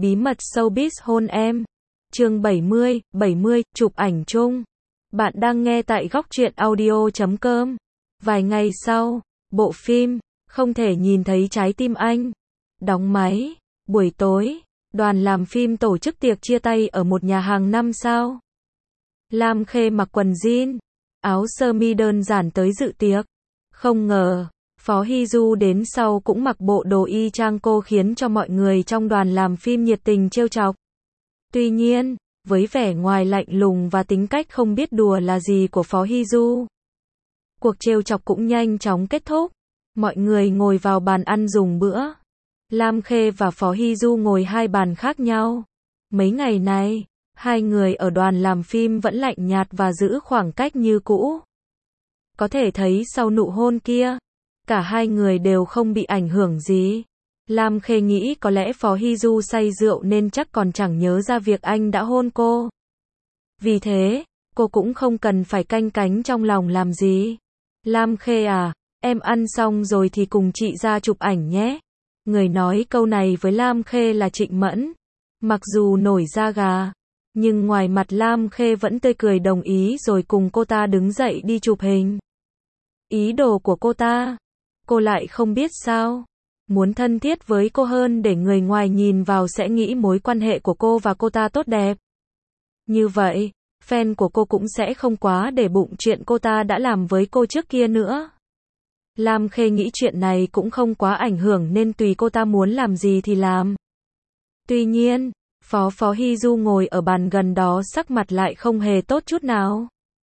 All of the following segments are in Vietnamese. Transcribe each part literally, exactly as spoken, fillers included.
Bí mật showbiz hôn em. Chương bảy mươi, bảy mươi, chụp ảnh chung. Bạn đang nghe tại góc truyện audio chấm com. Vài ngày sau, bộ phim Không thể nhìn thấy trái tim anh đóng máy. Buổi tối, đoàn làm phim tổ chức tiệc chia tay ở một nhà hàng năm sao. Lam Khê mặc quần jean, áo sơ mi đơn giản tới dự tiệc. Không ngờ, Phó Hy Du đến sau cũng mặc bộ đồ y chang cô, khiến cho mọi người trong đoàn làm phim nhiệt tình trêu chọc. Tuy nhiên, với vẻ ngoài lạnh lùng và tính cách không biết đùa là gì của Phó Hy Du, cuộc trêu chọc cũng nhanh chóng kết thúc. Mọi người ngồi vào bàn ăn dùng bữa. Lam Khê và Phó Hy Du ngồi hai bàn khác nhau. Mấy ngày này, hai người ở đoàn làm phim vẫn lạnh nhạt và giữ khoảng cách như cũ. Có thể thấy sau nụ hôn kia, cả hai người đều không bị ảnh hưởng gì. Lam Khê nghĩ có lẽ Phó Hy Du say rượu nên chắc còn chẳng nhớ ra việc anh đã hôn cô. Vì thế, cô cũng không cần phải canh cánh trong lòng làm gì. Lam Khê à, em ăn xong rồi thì cùng chị ra chụp ảnh nhé. Người nói câu này với Lam Khê là Trịnh Mẫn. Mặc dù nổi da gà, nhưng ngoài mặt Lam Khê vẫn tươi cười đồng ý rồi cùng cô ta đứng dậy đi chụp hình. Ý đồ của cô ta, cô lại không biết sao. Muốn thân thiết với cô hơn để người ngoài nhìn vào sẽ nghĩ mối quan hệ của cô và cô ta tốt đẹp. Như vậy, fan của cô cũng sẽ không quá để bụng chuyện cô ta đã làm với cô trước kia nữa. Lam Khê nghĩ chuyện này cũng không quá ảnh hưởng nên tùy cô ta muốn làm gì thì làm. Tuy nhiên, Phó Phó Hy Du ngồi ở bàn gần đó sắc mặt lại không hề tốt chút nào.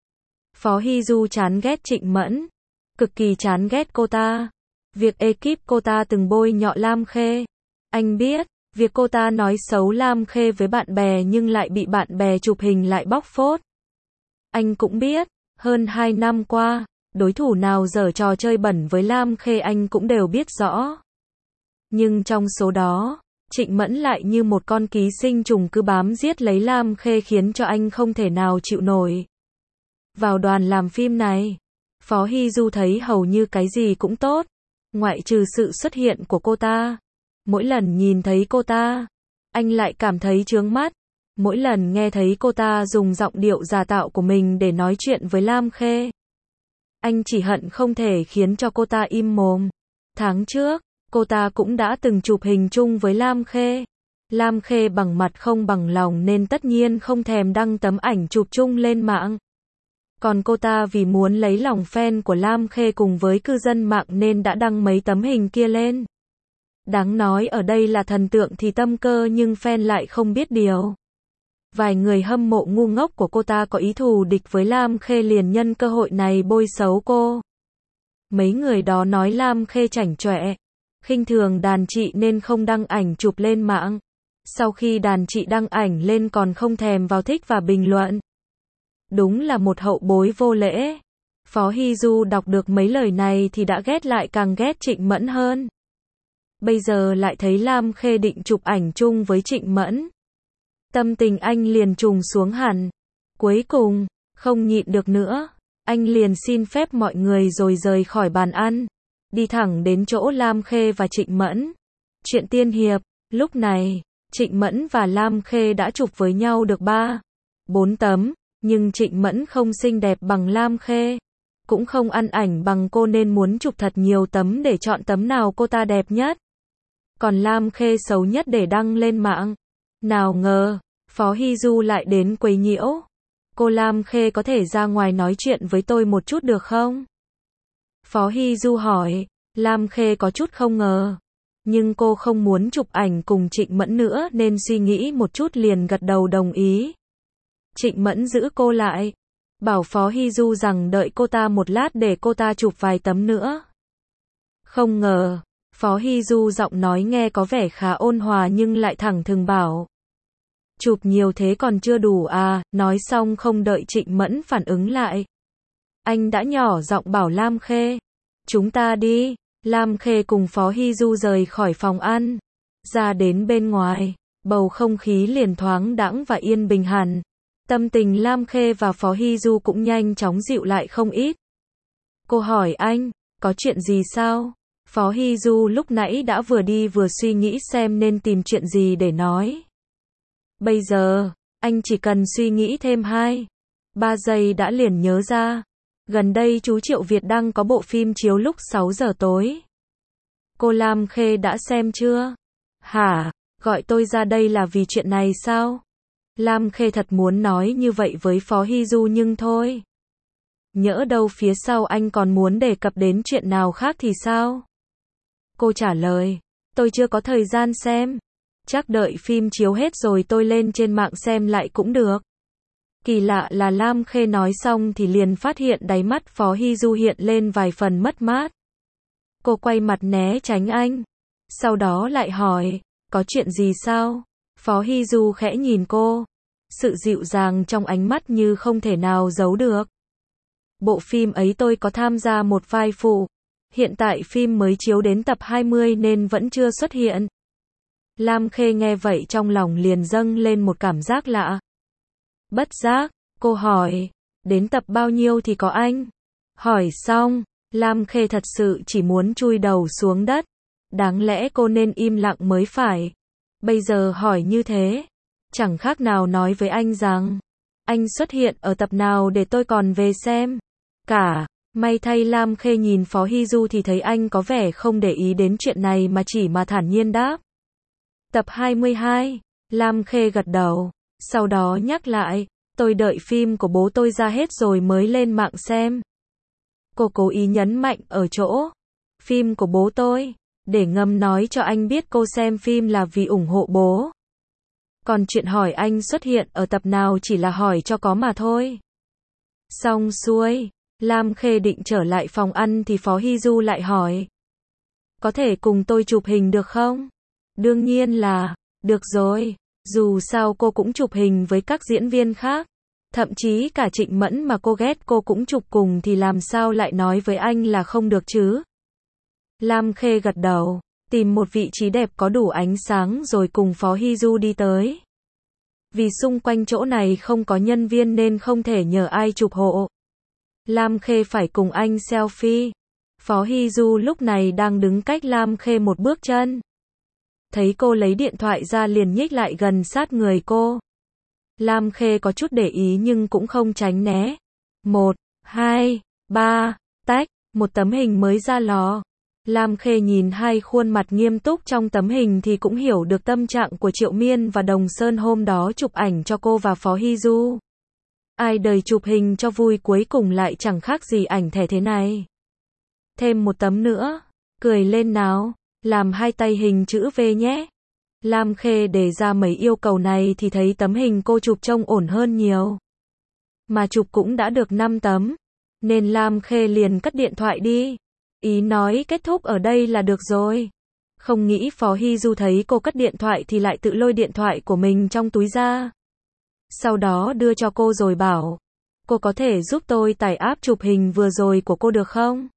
Phó Hy Du chán ghét Trịnh Mẫn, cực kỳ chán ghét cô ta. Việc ekip cô ta từng bôi nhọ Lam Khê. Anh biết, việc cô ta nói xấu Lam Khê với bạn bè nhưng lại bị bạn bè chụp hình lại bóc phốt. Anh cũng biết, hơn hai năm qua, đối thủ nào giở trò chơi bẩn với Lam Khê anh cũng đều biết rõ. Nhưng trong số đó, Trịnh Mẫn lại như một con ký sinh trùng cứ bám giết lấy Lam Khê khiến cho anh không thể nào chịu nổi. Vào đoàn làm phim này, Phó Hy Du thấy hầu như cái gì cũng tốt, ngoại trừ sự xuất hiện của cô ta. Mỗi lần nhìn thấy cô ta, anh lại cảm thấy chướng mắt. Mỗi lần nghe thấy cô ta dùng giọng điệu giả tạo của mình để nói chuyện với Lam Khê, anh chỉ hận không thể khiến cho cô ta im mồm. Tháng trước, cô ta cũng đã từng chụp hình chung với Lam Khê. Lam Khê bằng mặt không bằng lòng nên tất nhiên không thèm đăng tấm ảnh chụp chung lên mạng. Còn cô ta vì muốn lấy lòng fan của Lam Khê cùng với cư dân mạng nên đã đăng mấy tấm hình kia lên. Đáng nói ở đây là thần tượng thì tâm cơ nhưng fan lại không biết điều. Vài người hâm mộ ngu ngốc của cô ta có ý thù địch với Lam Khê liền nhân cơ hội này bôi xấu cô. Mấy người đó nói Lam Khê chảnh chọe, khinh thường đàn chị nên không đăng ảnh chụp lên mạng. Sau khi đàn chị đăng ảnh lên còn không thèm vào thích và bình luận. Đúng là một hậu bối vô lễ. Phó Hy Du đọc được mấy lời này thì đã ghét lại càng ghét Trịnh Mẫn hơn. Bây giờ lại thấy Lam Khê định chụp ảnh chung với Trịnh Mẫn. Tâm tình anh liền trùng xuống hẳn. Cuối cùng, không nhịn được nữa, anh liền xin phép mọi người rồi rời khỏi bàn ăn. Đi thẳng đến chỗ Lam Khê và Trịnh Mẫn. Chuyện tiên hiệp, lúc này, Trịnh Mẫn và Lam Khê đã chụp với nhau được ba, bốn tấm. Nhưng Trịnh Mẫn không xinh đẹp bằng Lam Khê, cũng không ăn ảnh bằng cô nên muốn chụp thật nhiều tấm để chọn tấm nào cô ta đẹp nhất. Còn Lam Khê xấu nhất để đăng lên mạng. Nào ngờ, Phó Hy Du lại đến quấy nhiễu. Cô Lam Khê có thể ra ngoài nói chuyện với tôi một chút được không? Phó Hy Du hỏi, Lam Khê có chút không ngờ. Nhưng cô không muốn chụp ảnh cùng Trịnh Mẫn nữa nên suy nghĩ một chút liền gật đầu đồng ý. Trịnh Mẫn giữ cô lại, bảo Phó Hy Du rằng đợi cô ta một lát để cô ta chụp vài tấm nữa. Không ngờ, Phó Hy Du giọng nói nghe có vẻ khá ôn hòa nhưng lại thẳng thừng bảo. Chụp nhiều thế còn chưa đủ à, nói xong không đợi Trịnh Mẫn phản ứng lại. Anh đã nhỏ giọng bảo Lam Khê, chúng ta đi. Lam Khê cùng Phó Hy Du rời khỏi phòng ăn, ra đến bên ngoài, bầu không khí liền thoáng đãng và yên bình hẳn. Tâm tình Lam Khê và Phó Hy Du cũng nhanh chóng dịu lại không ít. Cô hỏi anh, có chuyện gì sao? Phó Hy Du lúc nãy đã vừa đi vừa suy nghĩ xem nên tìm chuyện gì để nói. Bây giờ, anh chỉ cần suy nghĩ thêm hai, ba giây đã liền nhớ ra. Gần đây chú Triệu Việt Đăng có bộ phim chiếu lúc sáu giờ tối. Cô Lam Khê đã xem chưa? Hả? Gọi tôi ra đây là vì chuyện này sao? Lam Khê thật muốn nói như vậy với Phó Hy Du nhưng thôi. Nhỡ đâu phía sau anh còn muốn đề cập đến chuyện nào khác thì sao? Cô trả lời, tôi chưa có thời gian xem. Chắc đợi phim chiếu hết rồi tôi lên trên mạng xem lại cũng được. Kỳ lạ là Lam Khê nói xong thì liền phát hiện đáy mắt Phó Hy Du hiện lên vài phần mất mát. Cô quay mặt né tránh anh. Sau đó lại hỏi, có chuyện gì sao? Phó Hy Du khẽ nhìn cô. Sự dịu dàng trong ánh mắt như không thể nào giấu được. Bộ phim ấy tôi có tham gia một vai phụ. Hiện tại phim mới chiếu đến tập hai mươi nên vẫn chưa xuất hiện. Lam Khê nghe vậy trong lòng liền dâng lên một cảm giác lạ. Bất giác, cô hỏi, đến tập bao nhiêu thì có anh? Hỏi xong, Lam Khê thật sự chỉ muốn chui đầu xuống đất. Đáng lẽ cô nên im lặng mới phải. Bây giờ hỏi như thế, chẳng khác nào nói với anh rằng, anh xuất hiện ở tập nào để tôi còn về xem. Cả, may thay Lam Khê nhìn Phó Hy Du thì thấy anh có vẻ không để ý đến chuyện này mà chỉ mà thản nhiên đáp. Tập hai mươi hai, Lam Khê gật đầu, sau đó nhắc lại, tôi đợi phim của bố tôi ra hết rồi mới lên mạng xem. Cô cố ý nhấn mạnh ở chỗ, phim của bố tôi, để ngầm nói cho anh biết cô xem phim là vì ủng hộ bố. Còn chuyện hỏi anh xuất hiện ở tập nào chỉ là hỏi cho có mà thôi. Xong xuôi, Lam Khê định trở lại phòng ăn thì Phó Hy Du lại hỏi. Có thể cùng tôi chụp hình được không? Đương nhiên là, được rồi, dù sao cô cũng chụp hình với các diễn viên khác. Thậm chí cả Trịnh Mẫn mà cô ghét cô cũng chụp cùng thì làm sao lại nói với anh là không được chứ? Lam Khê gật đầu, tìm một vị trí đẹp có đủ ánh sáng rồi cùng Phó Hy Du đi tới. Vì xung quanh chỗ này không có nhân viên nên không thể nhờ ai chụp hộ. Lam Khê phải cùng anh selfie. Phó Hy Du lúc này đang đứng cách Lam Khê một bước chân. Thấy cô lấy điện thoại ra liền nhích lại gần sát người cô. Lam Khê có chút để ý nhưng cũng không tránh né. Một, hai, ba, tách, một tấm hình mới ra lò. Lam Khê nhìn hai khuôn mặt nghiêm túc trong tấm hình thì cũng hiểu được tâm trạng của Triệu Miên và Đồng Sơn hôm đó chụp ảnh cho cô và Phó Hy Du. Ai đời chụp hình cho vui cuối cùng lại chẳng khác gì ảnh thẻ thế này. Thêm một tấm nữa, cười lên nào, làm hai tay hình chữ V nhé. Lam Khê đề ra mấy yêu cầu này thì thấy tấm hình cô chụp trông ổn hơn nhiều. Mà chụp cũng đã được năm tấm, nên Lam Khê liền cất điện thoại đi. Ý nói kết thúc ở đây là được rồi. Không nghĩ Phó Hy Du thấy cô cất điện thoại thì lại tự lôi điện thoại của mình trong túi ra. Sau đó đưa cho cô rồi bảo, cô có thể giúp tôi tải app chụp hình vừa rồi của cô được không?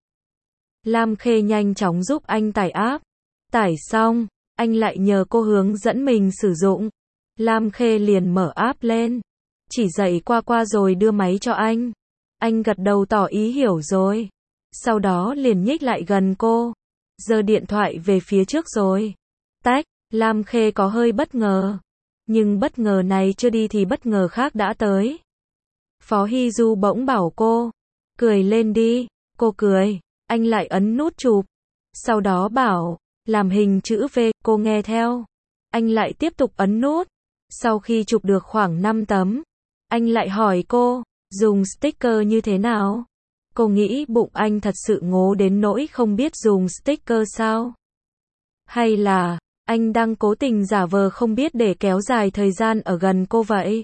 Lam Khê nhanh chóng giúp anh tải app. Tải xong, anh lại nhờ cô hướng dẫn mình sử dụng. Lam Khê liền mở app lên, chỉ dạy qua qua rồi đưa máy cho anh. Anh gật đầu tỏ ý hiểu rồi. Sau đó liền nhích lại gần cô, giơ điện thoại về phía trước rồi. Tách, Lam Khê có hơi bất ngờ. Nhưng bất ngờ này chưa đi thì bất ngờ khác đã tới. Phó Hy Du bỗng bảo cô, cười lên đi. Cô cười, anh lại ấn nút chụp. Sau đó bảo, làm hình chữ V, cô nghe theo. Anh lại tiếp tục ấn nút. Sau khi chụp được khoảng năm tấm, anh lại hỏi cô, dùng sticker như thế nào? Cô nghĩ bụng anh thật sự ngố đến nỗi không biết dùng sticker sao? Hay là, anh đang cố tình giả vờ không biết để kéo dài thời gian ở gần cô vậy?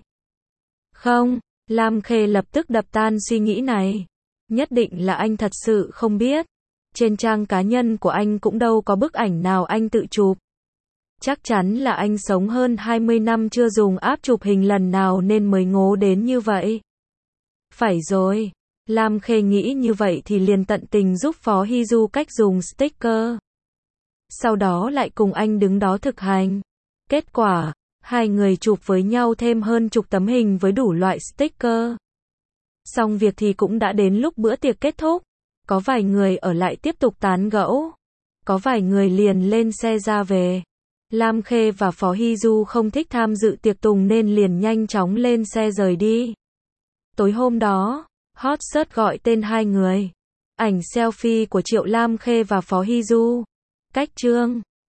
Không, Lam Khê lập tức đập tan suy nghĩ này. Nhất định là anh thật sự không biết. Trên trang cá nhân của anh cũng đâu có bức ảnh nào anh tự chụp. Chắc chắn là anh sống hơn hai mươi năm chưa dùng app chụp hình lần nào nên mới ngố đến như vậy. Phải rồi. Lam Khê nghĩ như vậy thì liền tận tình giúp Phó Hy Du cách dùng sticker. Sau đó lại cùng anh đứng đó thực hành. Kết quả, hai người chụp với nhau thêm hơn chục tấm hình với đủ loại sticker. Xong việc thì cũng đã đến lúc bữa tiệc kết thúc. Có vài người ở lại tiếp tục tán gẫu. có vài người liền lên xe ra về. Lam Khê và Phó Hy Du không thích tham dự tiệc tùng nên liền nhanh chóng lên xe rời đi. Tối hôm đó, hot search gọi tên hai người. Ảnh selfie của Triệu Lam Khê và Phó Hy Du. Cách chương